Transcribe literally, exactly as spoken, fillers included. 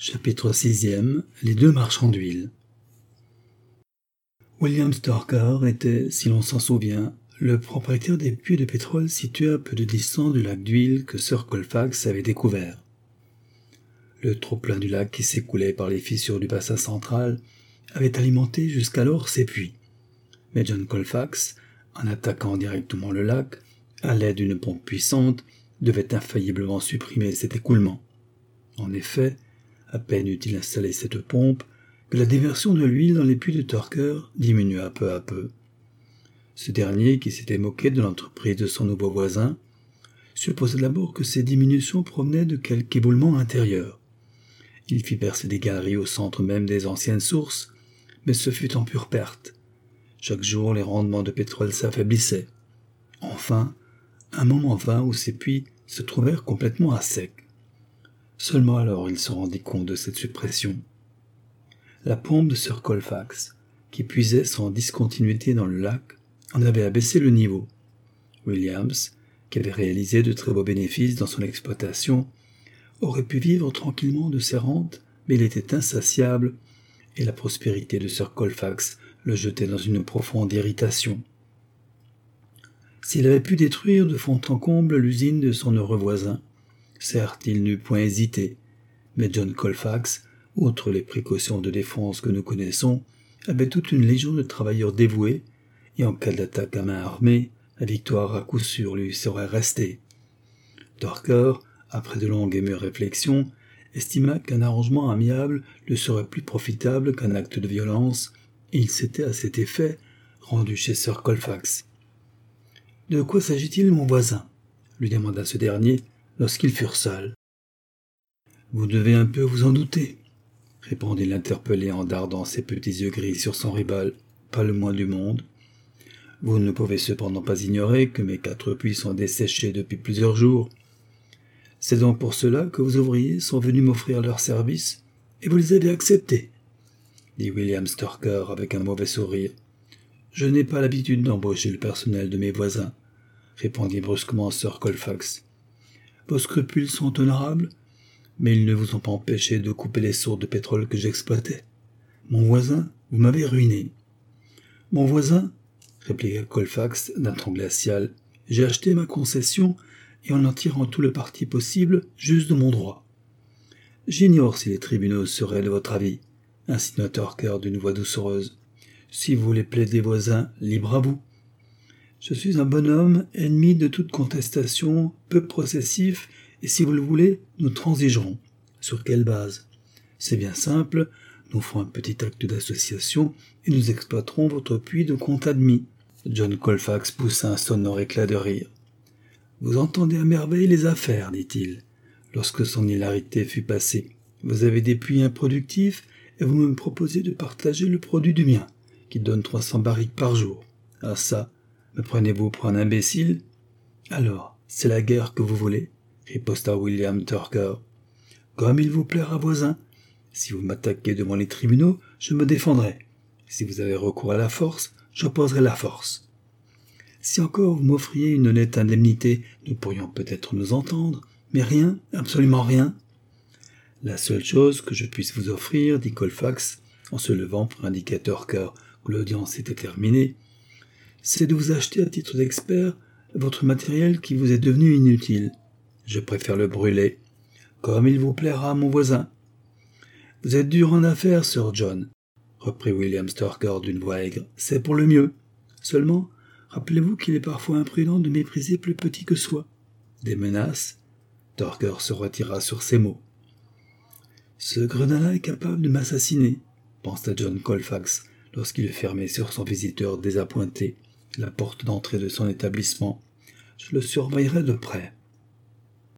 Chapitre sixième. Les deux marchands d'huile. William Storker était, si l'on s'en souvient, le propriétaire des puits de pétrole situés à peu de distance du lac d'huile que Sir Colfax avait découvert. Le trop-plein du lac qui s'écoulait par les fissures du bassin central avait alimenté jusqu'alors ces puits. Mais John Colfax, en attaquant directement le lac, à l'aide d'une pompe puissante, devait infailliblement supprimer cet écoulement. En effet, à peine eut-il installé cette pompe, que la déversion de l'huile dans les puits de Storker diminua peu à peu. Ce dernier, qui s'était moqué de l'entreprise de son nouveau voisin, supposa d'abord que ces diminutions provenaient de quelque éboulement intérieur. Il fit percer des galeries au centre même des anciennes sources, mais ce fut en pure perte. Chaque jour, les rendements de pétrole s'affaiblissaient. Enfin, un moment vint où ces puits se trouvèrent complètement à sec. Seulement alors il se rendit compte de cette suppression. La pompe de Sir Colfax, qui puisait sans discontinuité dans le lac, en avait abaissé le niveau. Williams, qui avait réalisé de très beaux bénéfices dans son exploitation, aurait pu vivre tranquillement de ses rentes, mais il était insatiable, et la prospérité de Sir Colfax le jetait dans une profonde irritation. S'il avait pu détruire de fond en comble l'usine de son heureux voisin, certes, il n'eût point hésité, mais John Colfax, outre les précautions de défense que nous connaissons, avait toute une légion de travailleurs dévoués, et en cas d'attaque à main armée, la victoire à coup sûr lui serait restée. Storker, après de longues et mûres réflexions, estima qu'un arrangement amiable lui serait plus profitable qu'un acte de violence, et il s'était à cet effet rendu chez Sir Colfax. « De quoi s'agit-il, mon voisin ?» lui demanda ce dernier, lorsqu'ils furent seuls. « Vous devez un peu vous en douter, » répondit l'interpellé en dardant ses petits yeux gris sur son rival, pas le moins du monde. « Vous ne pouvez cependant pas ignorer que mes quatre puits sont desséchés depuis plusieurs jours. C'est donc pour cela que vos ouvriers sont venus m'offrir leurs services, et vous les avez acceptés, » dit William Storker avec un mauvais sourire. « Je n'ai pas l'habitude d'embaucher le personnel de mes voisins, » répondit brusquement Sir Colfax. Vos scrupules sont honorables, mais ils ne vous ont pas empêché de couper les sources de pétrole que j'exploitais. Mon voisin, vous m'avez ruiné. Mon voisin, répliqua Colfax d'un ton glacial, j'ai acheté ma concession et en en tirant tout le parti possible, juste de mon droit. J'ignore si les tribunaux seraient de votre avis, insinua Storker d'une voix doucereuse. Si vous voulez plaider voisin, libre à vous. Je suis un bonhomme, ennemi de toute contestation, peu processif, et si vous le voulez, nous transigerons. Sur quelle base? C'est bien simple, nous ferons un petit acte d'association et nous exploiterons votre puits de compte admis. John Colfax poussa un sonore éclat de rire. Vous entendez à merveille les affaires, dit-il, lorsque son hilarité fut passée. Vous avez des puits improductifs et vous me proposez de partager le produit du mien, qui donne trois cents barriques par jour. Ah ça, me prenez-vous pour un imbécile? Alors, c'est la guerre que vous voulez? Riposta William Storker. Comme il vous plaira, voisin. Si vous m'attaquez devant les tribunaux, je me défendrai. Si vous avez recours à la force, j'opposerai la force. Si encore vous m'offriez une honnête indemnité, nous pourrions peut-être nous entendre, mais rien, absolument rien. La seule chose que je puisse vous offrir, dit Colfax, en se levant pour indiquer à Storker que l'audience était terminée, c'est de vous acheter à titre d'expert votre matériel qui vous est devenu inutile. Je préfère le brûler, comme il vous plaira, mon voisin. Vous êtes dur en affaires, Sir John, reprit William Storker d'une voix aigre. C'est pour le mieux. Seulement, rappelez-vous qu'il est parfois imprudent de mépriser plus petit que soi. Des menaces? Storker se retira sur ces mots. Ce gredin-là est capable de m'assassiner, pensa John Colfax, lorsqu'il eut fermé sur son visiteur désappointé la porte d'entrée de son établissement. Je le surveillerai de près.